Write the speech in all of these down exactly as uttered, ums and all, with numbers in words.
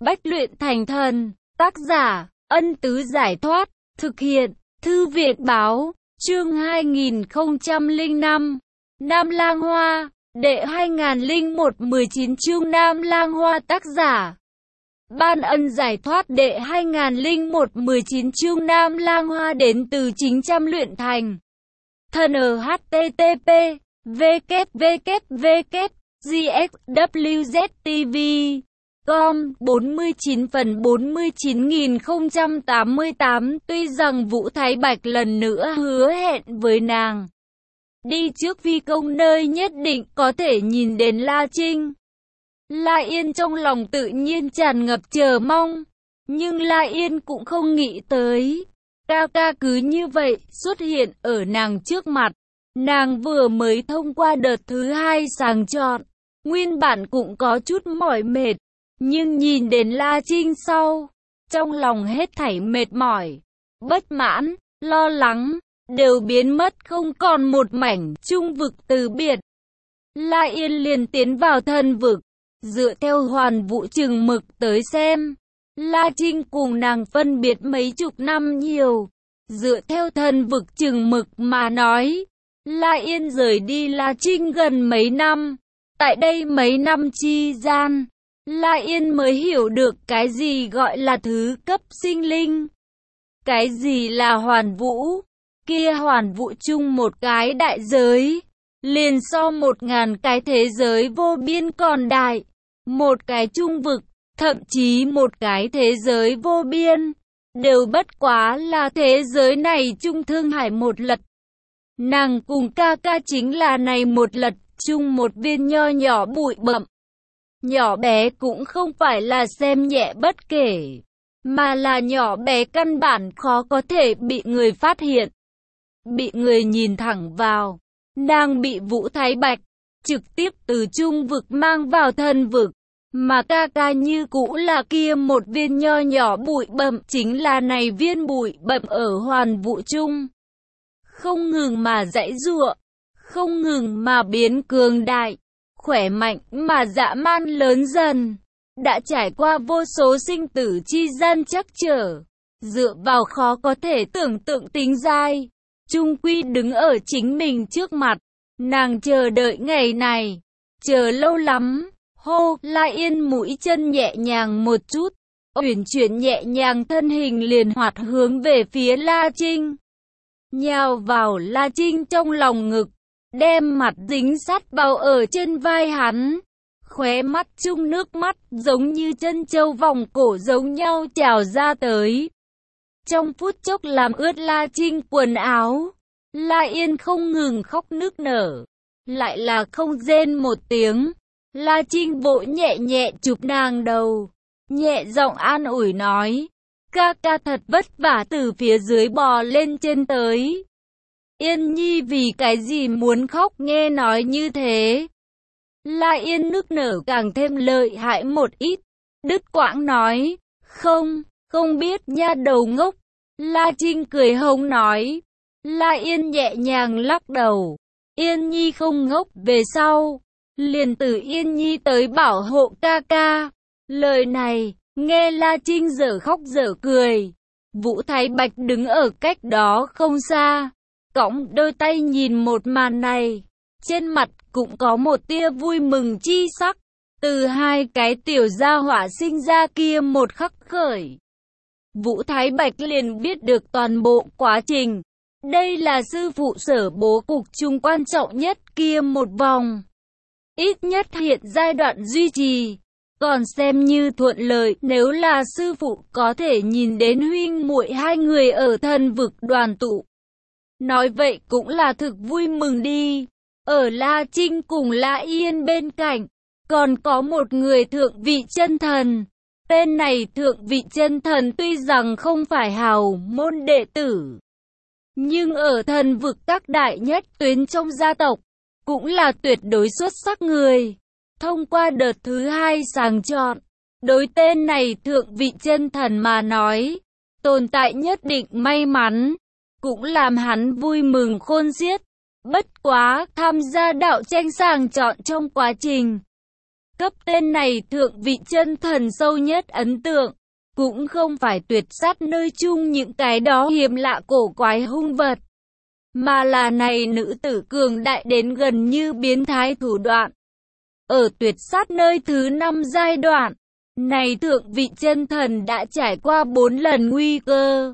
Bách luyện thành thần. Tác giả, Ân Tứ Giải Thoát. Thực hiện, Thư viện Báo. Chương hai nghìn không trăm lẻ năm. Nam Lang Hoa. Đệ hai nghìn không trăm một mười chín chương Nam Lang Hoa. Tác giả, Ban Ân Giải Thoát. Đệ hai nghìn không trăm một mười chín chương Nam Lang Hoa đến từ chính trăm luyện thành thần. H T T P W W W G X W Z T V com bốn mươi chín phần bốn mươi chín nghìn không trăm tám mươi tám. Tuy rằng Vũ Thái Bạch lần nữa hứa hẹn với nàng đi trước phi công nơi nhất định có thể nhìn đến La Trinh, La Yên trong lòng tự nhiên tràn ngập chờ mong. Nhưng La Yên cũng không nghĩ tới ca ca cứ như vậy xuất hiện ở nàng trước mặt. Nàng vừa mới thông qua đợt thứ hai sàng chọn, nguyên bản cũng có chút mỏi mệt, nhưng nhìn đến La Trinh sau, trong lòng hết thảy mệt mỏi, bất mãn, lo lắng đều biến mất không còn một mảnh. Trung vực từ biệt, La Yên liền tiến vào thần vực. Dựa theo Hoàn Vũ chừng mực tới xem, La Trinh cùng nàng phân biệt mấy chục năm nhiều. Dựa theo thần vực chừng mực mà nói, La Yên rời đi La Trinh gần mấy năm. Tại đây mấy năm chi gian, La Yên mới hiểu được cái gì gọi là thứ cấp sinh linh, cái gì là hoàn vũ. Kia hoàn vũ chung một cái đại giới, liền so một ngàn cái thế giới vô biên còn đại. Một cái trung vực, thậm chí một cái thế giới vô biên, đều bất quá là thế giới này chung Thương Hải một lật. Nàng cùng ca ca chính là này một lật chung một viên nho nhỏ bụi bặm. Nhỏ bé cũng không phải là xem nhẹ bất kể, mà là nhỏ bé căn bản khó có thể bị người phát hiện, bị người nhìn thẳng vào. Nàng bị Vũ Thái Bạch trực tiếp từ trung vực mang vào thần vực, mà ca ca như cũ là kia một viên nho nhỏ bụi bặm, chính là này viên bụi bặm ở hoàn vũ trung, không ngừng mà giãy giụa, không ngừng mà biến cường đại, khỏe mạnh mà dã man lớn dần, đã trải qua vô số sinh tử chi gian trắc trở, dựa vào khó có thể tưởng tượng tính dai, chung quy đứng ở chính mình trước mặt. Nàng chờ đợi ngày này, chờ lâu lắm. Hô, La Yên mũi chân nhẹ nhàng một chút, uyển chuyển nhẹ nhàng thân hình liền hoạt hướng về phía La Trinh, nhào vào La Trinh trong lòng ngực, đem mặt dính sát vào ở trên vai hắn, khóe mắt chung nước mắt giống như chân châu vòng cổ giống nhau trào ra tới. Trong phút chốc làm ướt La Trinh quần áo, La Yên không ngừng khóc nức nở, lại là không rên một tiếng. La Trinh vỗ nhẹ nhẹ chụp nàng đầu, nhẹ giọng an ủi nói, ca ca thật vất vả từ phía dưới bò lên trên tới. Yên Nhi vì cái gì muốn khóc nghe nói như thế. La Yên nức nở càng thêm lợi hại một ít, đứt quãng nói, không, không biết nha đầu ngốc. La Trinh cười hông nói. La Yên nhẹ nhàng lắc đầu, Yên Nhi không ngốc, về sau liền từ Yên Nhi tới bảo hộ ca ca. Lời này, nghe La Trinh dở khóc dở cười. Vũ Thái Bạch đứng ở cách đó không xa, cõng đôi tay nhìn một màn này, trên mặt cũng có một tia vui mừng chi sắc. Từ hai cái tiểu gia hỏa sinh ra kia một khắc khởi, Vũ Thái Bạch liền biết được toàn bộ quá trình. Đây là sư phụ sở bố cục chung quan trọng nhất kia một vòng. Ít nhất hiện giai đoạn duy trì, còn xem như thuận lợi nếu là sư phụ có thể nhìn đến huynh muội hai người ở thần vực đoàn tụ. Nói vậy cũng là thực vui mừng đi. Ở La Trinh cùng La Yên bên cạnh, còn có một người thượng vị chân thần. Tên này thượng vị chân thần tuy rằng không phải hào môn đệ tử, nhưng ở thần vực các đại nhất tuyến trong gia tộc, cũng là tuyệt đối xuất sắc người. Thông qua đợt thứ hai sàng chọn, đối tên này thượng vị chân thần mà nói, tồn tại nhất định may mắn, cũng làm hắn vui mừng khôn xiết. Bất quá, tham gia đạo tranh sàng chọn trong quá trình, Cấp tên này thượng vị chân thần sâu nhất ấn tượng, cũng không phải tuyệt sát nơi chung những cái đó hiếm lạ cổ quái hung vật, mà là này nữ tử cường đại đến gần như biến thái thủ đoạn. Ở tuyệt sát nơi thứ năm giai đoạn, này thượng vị chân thần đã trải qua bốn lần nguy cơ.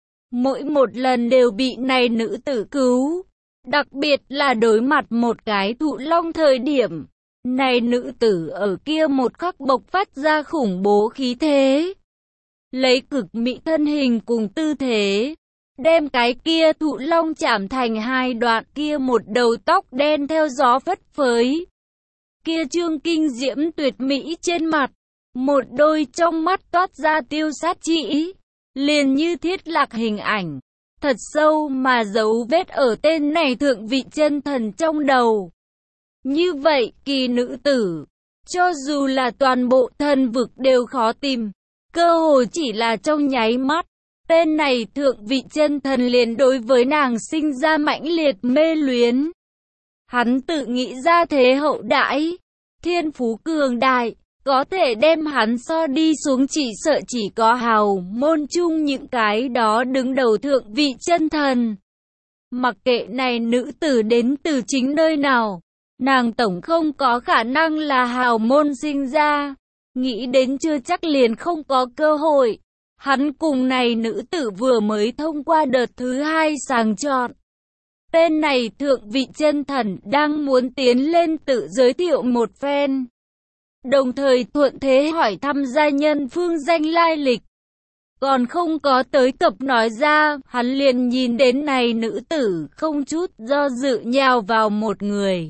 Mỗi một lần đều bị này nữ tử cứu, đặc biệt là đối mặt một cái thụ long thời điểm. Này nữ tử ở kia một khắc bộc phát ra khủng bố khí thế, lấy cực mỹ thân hình cùng tư thế, đem cái kia thụ long chạm thành hai đoạn, kia một đầu tóc đen theo gió phất phới, kia trương kinh diễm tuyệt mỹ trên mặt, một đôi trong mắt toát ra tiêu sát chỉ, liền như thiết lạc hình ảnh, thật sâu mà dấu vết ở tên này thượng vị chân thần trong đầu. Như vậy, kỳ nữ tử, cho dù là toàn bộ thần vực đều khó tìm, cơ hồ chỉ là trong nháy mắt, tên này thượng vị chân thần liền đối với nàng sinh ra mãnh liệt mê luyến. Hắn tự nghĩ ra thế hậu đãi, thiên phú cường đại, có thể đem hắn so đi xuống chỉ sợ chỉ có hào môn chung những cái đó đứng đầu thượng vị chân thần. Mặc kệ này nữ tử đến từ chính nơi nào, nàng tổng không có khả năng là hào môn sinh ra, nghĩ đến chưa chắc liền không có cơ hội. Hắn cùng này nữ tử vừa mới thông qua đợt thứ hai sàng chọn. Tên này thượng vị chân thần đang muốn tiến lên tự giới thiệu một phen, đồng thời thuận thế hỏi thăm gia nhân phương danh lai lịch. Còn không có tới cập nói ra, hắn liền nhìn đến này nữ tử không chút do dự nhào vào một người.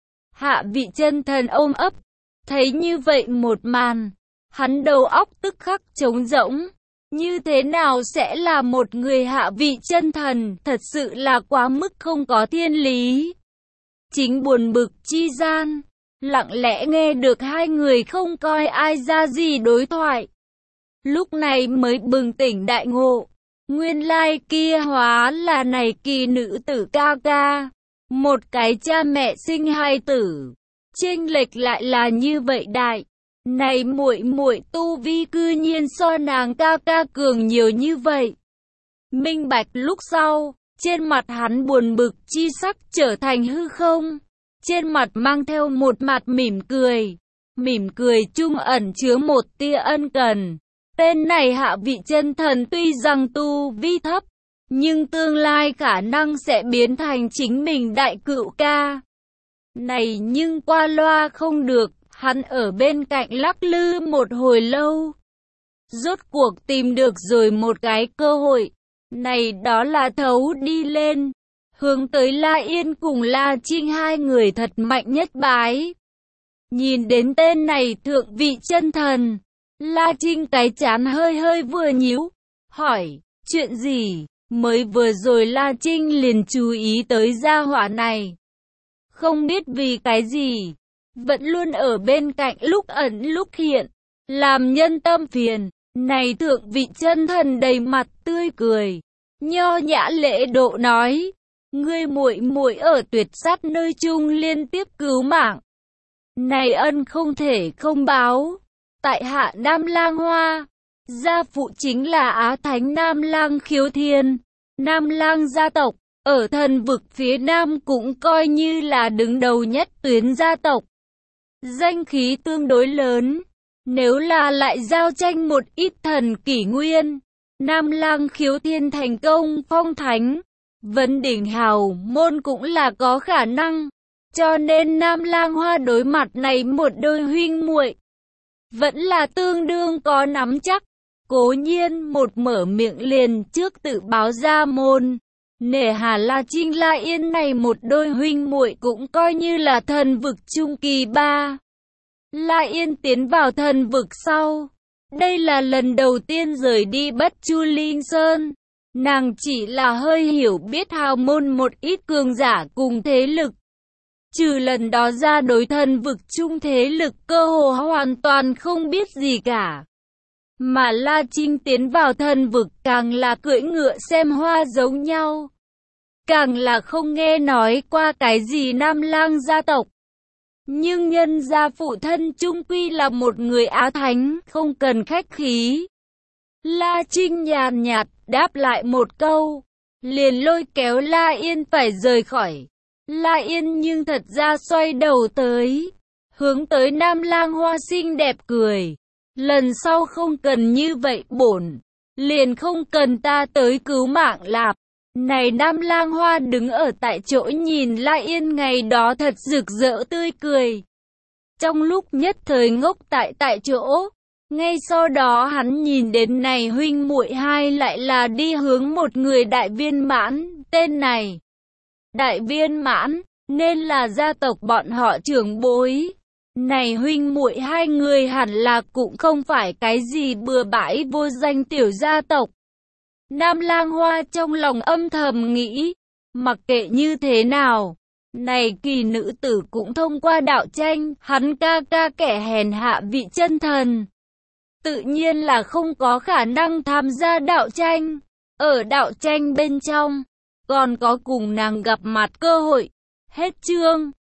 Hạ vị chân thần ôm ấp, thấy như vậy một màn, hắn đầu óc tức khắc trống rỗng. Như thế nào sẽ là một người hạ vị chân thần, thật sự là quá mức không có thiên lý. Chính buồn bực chi gian, lặng lẽ nghe được hai người không coi ai ra gì đối thoại. Lúc này mới bừng tỉnh đại ngộ, nguyên lai kia hóa là này kỳ nữ tử ca ca. Một cái cha mẹ sinh hai tử, chênh lệch lại là như vậy đại. Này muội muội tu vi cư nhiên so nàng ca ca cường nhiều như vậy. Minh bạch lúc sau, trên mặt hắn buồn bực chi sắc trở thành hư không. Trên mặt mang theo một mặt mỉm cười. Mỉm cười chung ẩn chứa một tia ân cần. Tên này hạ vị chân thần tuy rằng tu vi thấp, nhưng tương lai khả năng sẽ biến thành chính mình đại cựu ca. Này nhưng qua loa không được. Hắn ở bên cạnh lắc lư một hồi lâu. Rốt cuộc tìm được rồi một cái cơ hội. Này đó là thấu đi lên. Hướng tới La Yên cùng La Trinh hai người thật mạnh nhất bái. Nhìn đến tên này thượng vị chân thần. La Trinh cái chán hơi hơi vừa nhíu. Hỏi, chuyện gì? Mới vừa rồi La Trinh liền chú ý tới gia hỏa này. Không biết vì cái gì. Vẫn luôn ở bên cạnh lúc ẩn lúc hiện, làm nhân tâm phiền. Này thượng vị chân thần đầy mặt tươi cười, nho nhã lễ độ nói, ngươi muội muội ở tuyệt sát nơi chung liên tiếp cứu mạng. Này ân không thể không báo. Tại hạ Nam Lang Hoa, gia phụ chính là Á Thánh Nam Lang Khiếu Thiên, Nam Lang gia tộc, ở thần vực phía Nam cũng coi như là đứng đầu nhất tuyến gia tộc. Danh khí tương đối lớn, nếu là lại giao tranh một ít thần kỷ nguyên, Nam Lang Khiếu Thiên thành công phong thánh, vấn đỉnh hào môn cũng là có khả năng, cho nên Nam Lang Hoa đối mặt này một đôi huynh muội vẫn là tương đương có nắm chắc. Cố nhiên một mở miệng liền trước tự báo ra môn, nể hà La Trinh La Yên này một đôi huynh muội cũng coi như là thần vực trung kỳ ba. La Yên tiến vào thần vực sau, đây là lần đầu tiên rời đi Bất Chu Linh Sơn. Nàng chỉ là hơi hiểu biết hào môn một ít cường giả cùng thế lực. Trừ lần đó ra đối thần vực trung thế lực cơ hồ hoàn toàn không biết gì cả. Mà La Trinh tiến vào thần vực càng là cưỡi ngựa xem hoa giống nhau. Càng là không nghe nói qua cái gì Nam Lang gia tộc. Nhưng nhân gia phụ thân chung quy là một người Á Thánh, không cần khách khí. La Trinh nhàn nhạt, đáp lại một câu, liền lôi kéo La Yên phải rời khỏi. La Yên nhưng thật ra xoay đầu tới, hướng tới Nam Lang Hoa xinh đẹp cười. Lần sau không cần như vậy bổn, liền không cần ta tới cứu mạng lạp. Này Nam Lang Hoa đứng ở tại chỗ nhìn La Yên ngày đó thật rực rỡ tươi cười. Trong lúc nhất thời ngốc tại tại chỗ, ngay sau đó hắn nhìn đến này huynh muội hai lại là đi hướng một người đại viên mãn, tên này. Đại viên mãn, nên là gia tộc bọn họ trưởng bối. Này huynh muội hai người hẳn là cũng không phải cái gì bừa bãi vô danh tiểu gia tộc. Nam Lang Hoa trong lòng âm thầm nghĩ, mặc kệ như thế nào, này kỳ nữ tử cũng thông qua đạo tranh, hắn ca ca kẻ hèn hạ vị chân thần. Tự nhiên là không có khả năng tham gia đạo tranh. Ở đạo tranh bên trong, còn có cùng nàng gặp mặt cơ hội. Hết chương.